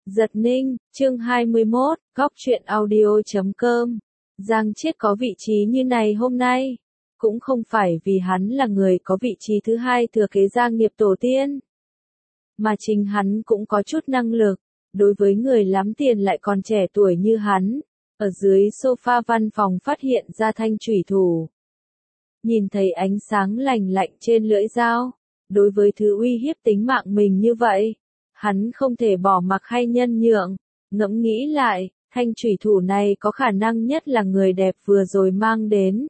Giật Ninh, chương 21, Góc truyện audio.com. Giang Chiết có vị trí như này hôm nay, cũng không phải vì hắn là người có vị trí thứ hai thừa kế gia nghiệp tổ tiên, mà chính hắn cũng có chút năng lực. Đối với người lắm tiền lại còn trẻ tuổi như hắn, ở dưới sofa văn phòng phát hiện ra thanh chủy thủ. Nhìn thấy ánh sáng lành lạnh trên lưỡi dao, đối với thứ uy hiếp tính mạng mình như vậy, hắn không thể bỏ mặc hay nhân nhượng. Ngẫm nghĩ lại, thanh chủy thủ này có khả năng nhất là người đẹp vừa rồi mang đến.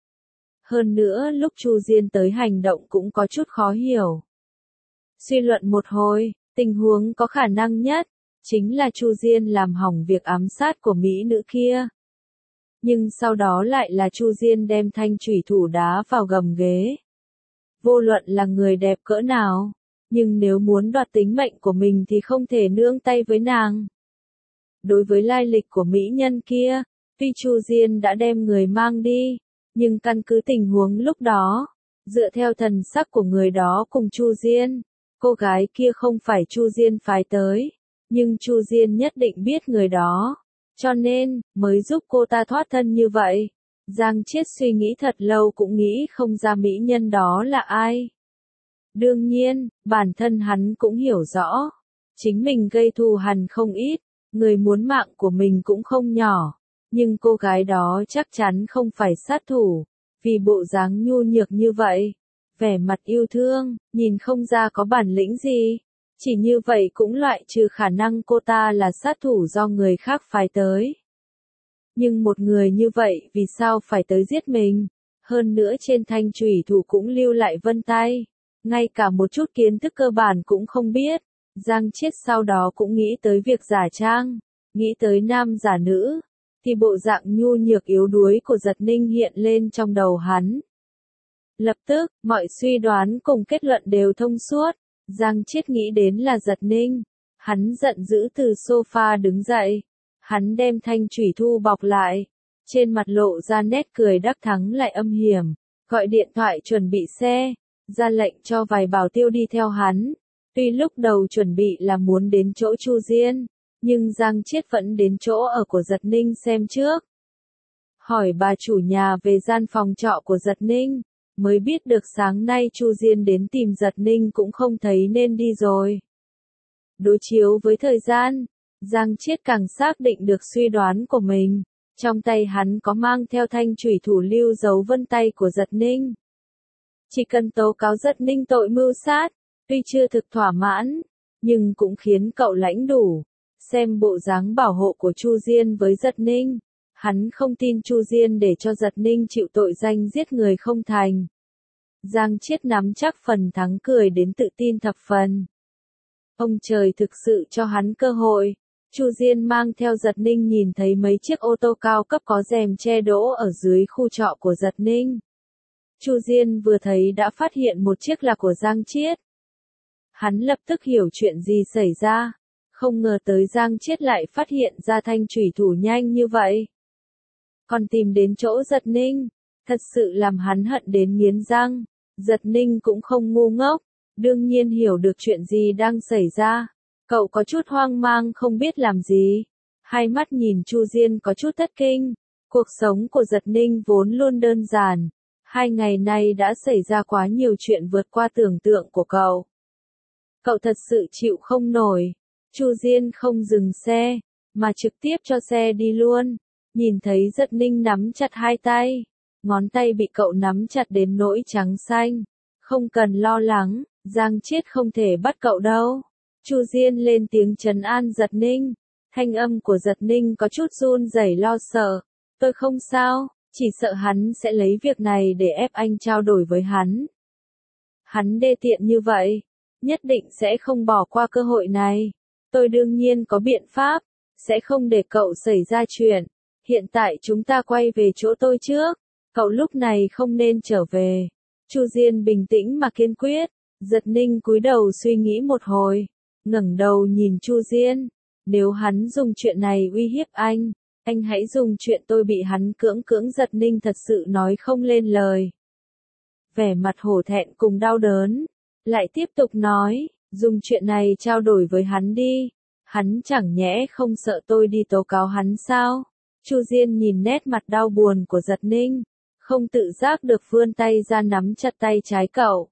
Hơn nữa lúc Chu Diên tới hành động cũng có chút khó hiểu. Suy luận một hồi, tình huống có khả năng nhất chính là Chu Diên làm hỏng việc ám sát của mỹ nữ kia. Nhưng sau đó lại là Chu Diên đem thanh chủy thủ đá vào gầm ghế. Vô luận là người đẹp cỡ nào, nhưng nếu muốn đoạt tính mệnh của mình thì không thể nương tay với nàng. Đối với lai lịch của mỹ nhân kia, tuy Chu Diên đã đem người mang đi, nhưng căn cứ tình huống lúc đó, dựa theo thần sắc của người đó cùng Chu Diên, cô gái kia không phải Chu Diên phái tới, nhưng Chu Diên nhất định biết người đó, cho nên mới giúp cô ta thoát thân như vậy. Giang Chiết suy nghĩ thật lâu cũng nghĩ không ra mỹ nhân đó là ai. Đương nhiên, bản thân hắn cũng hiểu rõ, chính mình gây thù hằn không ít, người muốn mạng của mình cũng không nhỏ, nhưng cô gái đó chắc chắn không phải sát thủ, vì bộ dáng nhu nhược như vậy, vẻ mặt yêu thương, nhìn không ra có bản lĩnh gì, chỉ như vậy cũng loại trừ khả năng cô ta là sát thủ do người khác phái tới. Nhưng một người như vậy vì sao phải tới giết mình? Hơn nữa trên thanh chủy thủ cũng lưu lại vân tay, ngay cả một chút kiến thức cơ bản cũng không biết. Giang Chiết sau đó cũng nghĩ tới việc giả trang, nghĩ tới nam giả nữ, thì bộ dạng nhu nhược yếu đuối của Giật Ninh hiện lên trong đầu hắn. Lập tức, mọi suy đoán cùng kết luận đều thông suốt. Giang Chiết nghĩ đến là Giật Ninh, hắn giận dữ từ sofa đứng dậy. Hắn đem thanh chủy thu bọc lại, trên mặt lộ ra nét cười đắc thắng lại âm hiểm, gọi điện thoại chuẩn bị xe, ra lệnh cho vài bảo tiêu đi theo hắn. Tuy lúc đầu chuẩn bị là muốn đến chỗ Chu Diên, nhưng Giang Chiết vẫn đến chỗ ở của Giật Ninh xem trước. Hỏi bà chủ nhà về gian phòng trọ của Giật Ninh, mới biết được sáng nay Chu Diên đến tìm Giật Ninh cũng không thấy nên đi rồi. Đối chiếu với thời gian, Giang Chiết càng xác định được suy đoán của mình, trong tay hắn có mang theo thanh chủy thủ lưu dấu vân tay của Giật Ninh. Chỉ cần tố cáo Giật Ninh tội mưu sát, tuy chưa thực thỏa mãn, nhưng cũng khiến cậu lãnh đủ. Xem bộ dáng bảo hộ của Chu Diên với Giật Ninh, hắn không tin Chu Diên để cho Giật Ninh chịu tội danh giết người không thành. Giang Chiết nắm chắc phần thắng cười đến tự tin thập phần. Ông trời thực sự cho hắn cơ hội. Chu Diên mang theo Giật Ninh nhìn thấy mấy chiếc ô tô cao cấp có rèm che đỗ ở dưới khu trọ của Giật Ninh. Chu Diên vừa thấy đã phát hiện một chiếc là của Giang Chiết. Hắn lập tức hiểu chuyện gì xảy ra, không ngờ tới Giang Chiết lại phát hiện ra thanh chủy thủ nhanh như vậy. Còn tìm đến chỗ Giật Ninh, thật sự làm hắn hận đến nghiến răng. Giật Ninh cũng không ngu ngốc, đương nhiên hiểu được chuyện gì đang xảy ra. Cậu có chút hoang mang không biết làm gì. Hai mắt nhìn Chu Diên có chút thất kinh. Cuộc sống của Giật Ninh vốn luôn đơn giản. 2 ngày nay đã xảy ra quá nhiều chuyện vượt qua tưởng tượng của cậu. Cậu thật sự chịu không nổi. Chu Diên không dừng xe, mà trực tiếp cho xe đi luôn. Nhìn thấy Giật Ninh nắm chặt hai tay. Ngón tay bị cậu nắm chặt đến nỗi trắng xanh. Không cần lo lắng, Giang Chiết không thể bắt cậu đâu. Chu Diên lên tiếng trấn an Giật Ninh, thanh âm của Giật Ninh có chút run rẩy lo sợ. Tôi không sao, chỉ sợ hắn sẽ lấy việc này để ép anh trao đổi với hắn. Hắn đê tiện như vậy, nhất định sẽ không bỏ qua cơ hội này. Tôi đương nhiên có biện pháp, sẽ không để cậu xảy ra chuyện. Hiện tại chúng ta quay về chỗ tôi trước, cậu lúc này không nên trở về. Chu Diên bình tĩnh mà kiên quyết. Giật Ninh cúi đầu suy nghĩ một hồi, ngẩng đầu nhìn Chu Diên, nếu hắn dùng chuyện này uy hiếp anh hãy dùng chuyện tôi bị hắn cưỡng. Giật Ninh thật sự nói không lên lời. Vẻ mặt hổ thẹn cùng đau đớn, lại tiếp tục nói, dùng chuyện này trao đổi với hắn đi, Hắn chẳng nhẽ không sợ tôi đi tố cáo hắn sao? Chu Diên nhìn nét mặt đau buồn của Giật Ninh, không tự giác được vươn tay ra nắm chặt tay trái cậu.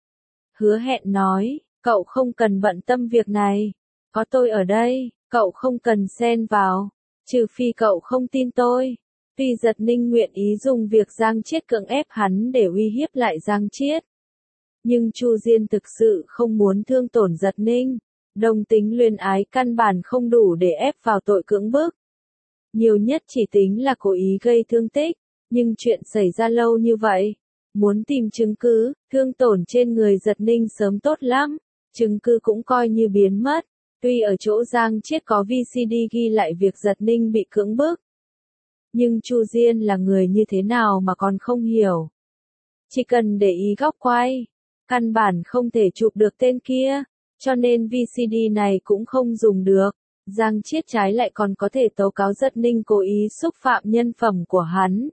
Hứa Hẹn nói, cậu không cần bận tâm việc này, có tôi ở đây, cậu không cần xen vào, trừ phi cậu không tin tôi. Tuy Giật Ninh nguyện ý dùng việc Giang Chiết cưỡng ép hắn để uy hiếp lại Giang Chiết, nhưng Chu Diên thực sự không muốn thương tổn Giật Ninh, đồng tính luyến ái căn bản không đủ để ép vào tội cưỡng bức. Nhiều nhất chỉ tính là cố ý gây thương tích, nhưng chuyện xảy ra lâu như vậy, muốn tìm chứng cứ, thương tổn trên người Giật Ninh sớm tốt lắm, chứng cứ cũng coi như biến mất. Tuy ở chỗ Giang Chiết có VCD ghi lại việc Giật Ninh bị cưỡng bức, nhưng Chu Diên là người như thế nào mà còn không hiểu. Chỉ cần để ý góc quay, căn bản không thể chụp được tên kia, cho nên VCD này cũng không dùng được. Giang Chiết trái lại còn có thể tố cáo Giật Ninh cố ý xúc phạm nhân phẩm của hắn.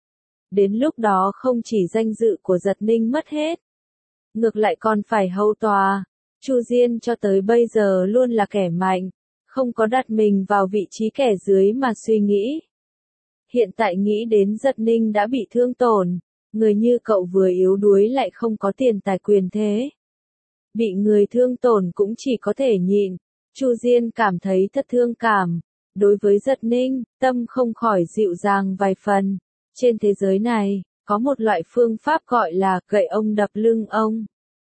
Đến lúc đó không chỉ danh dự của Giật Ninh mất hết, ngược lại còn phải hầu tòa. Chu Diên cho tới bây giờ luôn là kẻ mạnh, không có đặt mình vào vị trí kẻ dưới mà suy nghĩ. Hiện tại nghĩ đến Giật Ninh đã bị thương tổn, người như cậu vừa yếu đuối lại không có tiền tài quyền thế. Bị người thương tổn cũng chỉ có thể nhịn. Chu Diên cảm thấy thật thương cảm. Đối với Giật Ninh, tâm không khỏi dịu dàng vài phần. Trên thế giới này, có một loại phương pháp gọi là gậy ông đập lưng ông.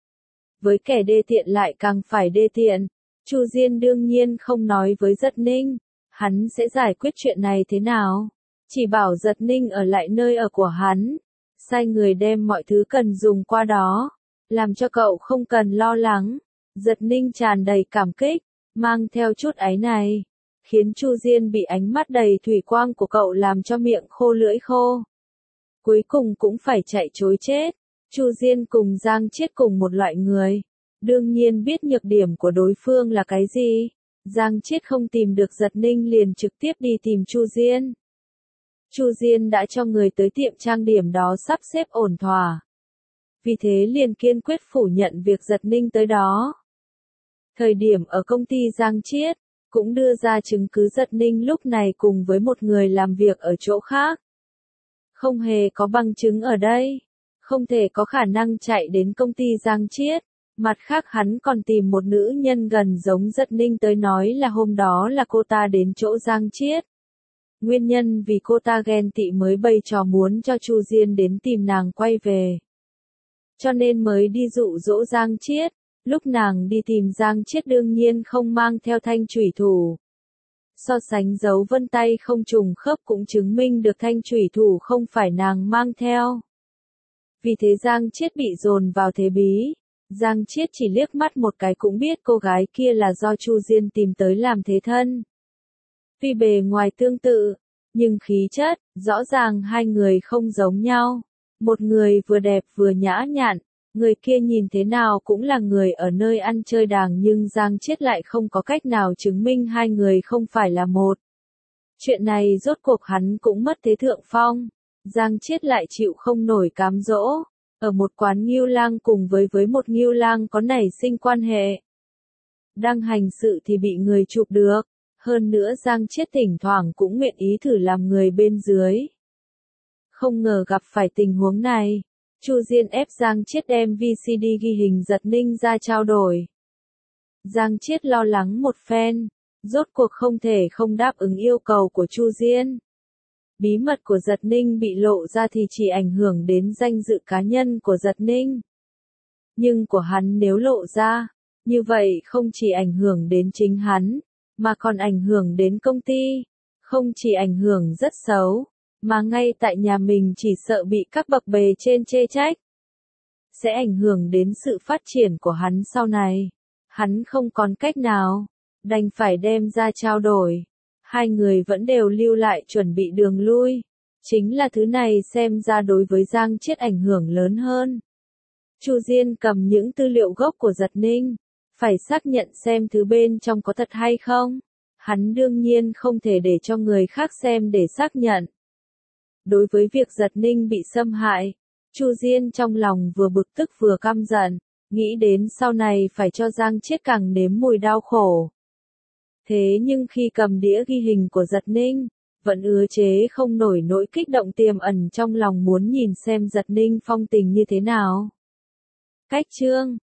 Với kẻ đê tiện lại càng phải đê tiện. Chu Diên đương nhiên không nói với Giật Ninh, hắn sẽ giải quyết chuyện này thế nào. Chỉ bảo Giật Ninh ở lại nơi ở của hắn, sai người đem mọi thứ cần dùng qua đó, làm cho cậu không cần lo lắng. Giật Ninh tràn đầy cảm kích, mang theo chút áy này, khiến Chu Diên bị ánh mắt đầy thủy quang của cậu làm cho miệng khô lưỡi khô. Cuối cùng cũng phải chạy trối chết. Chu Diên cùng Giang Chiết cùng một loại người, đương nhiên biết nhược điểm của đối phương là cái gì. Giang Chiết không tìm được Giật Ninh liền trực tiếp đi tìm Chu Diên. Chu Diên đã cho người tới tiệm trang điểm đó sắp xếp ổn thỏa. Vì thế liền kiên quyết phủ nhận việc Giật Ninh tới đó. Thời điểm ở công ty Giang Chiết, cũng đưa ra chứng cứ Giật Ninh lúc này cùng với một người làm việc ở chỗ khác. Không hề có bằng chứng ở đây, không thể có khả năng chạy đến công ty Giang Chiết. Mặt khác hắn còn tìm một nữ nhân gần giống Giật Ninh tới nói là hôm đó là cô ta đến chỗ Giang Chiết. Nguyên nhân vì cô ta ghen tị mới bày trò muốn cho Chu Diên đến tìm nàng quay về. Cho nên mới đi dụ dỗ Giang Chiết. Lúc nàng đi tìm Giang Chiết đương nhiên không mang theo thanh chủy thủ. So sánh dấu vân tay không trùng khớp cũng chứng minh được thanh chủy thủ không phải nàng mang theo. Vì thế Giang Chiết bị dồn vào thế bí. Giang Chiết chỉ liếc mắt một cái cũng biết cô gái kia là do Chu Diên tìm tới làm thế thân. Tuy bề ngoài tương tự, nhưng khí chất, rõ ràng hai người không giống nhau. Một người vừa đẹp vừa nhã nhặn, người kia nhìn thế nào cũng là người ở nơi ăn chơi đàng, nhưng Giang Chiết lại không có cách nào chứng minh hai người không phải là một. Chuyện này rốt cuộc hắn cũng mất thế thượng phong. Giang Chiết lại chịu không nổi cám dỗ, ở một quán Ngưu Lang cùng với một Ngưu Lang có nảy sinh quan hệ. Đang hành sự thì bị người chụp được. Hơn nữa Giang Chiết thỉnh thoảng cũng nguyện ý thử làm người bên dưới. Không ngờ gặp phải tình huống này. Chu Diên ép Giang Chiết đem VCD ghi hình Giật Ninh ra trao đổi. Giang Chiết lo lắng một phen, rốt cuộc không thể không đáp ứng yêu cầu của Chu Diên. Bí mật của Giật Ninh bị lộ ra thì chỉ ảnh hưởng đến danh dự cá nhân của Giật Ninh. Nhưng của hắn nếu lộ ra, như vậy không chỉ ảnh hưởng đến chính hắn, mà còn ảnh hưởng đến công ty. Không chỉ ảnh hưởng rất xấu, mà ngay tại nhà mình chỉ sợ bị các bậc bề trên chê trách. Sẽ ảnh hưởng đến sự phát triển của hắn sau này. Hắn không còn cách nào, đành phải đem ra trao đổi. Hai người vẫn đều lưu lại chuẩn bị đường lui. Chính là thứ này xem ra đối với Giang Chiết ảnh hưởng lớn hơn. Chu Diên cầm những tư liệu gốc của Giật Ninh, phải xác nhận xem thứ bên trong có thật hay không. Hắn đương nhiên không thể để cho người khác xem để xác nhận. Đối với việc Giật Ninh bị xâm hại, Chu Diên trong lòng vừa bực tức vừa căm giận, nghĩ đến sau này phải cho Giang Chiết càng nếm mùi đau khổ. Thế nhưng khi cầm đĩa ghi hình của Giật Ninh, vẫn ứa chế không nổi nỗi kích động tiềm ẩn trong lòng muốn nhìn xem Giật Ninh phong tình như thế nào. Cách chương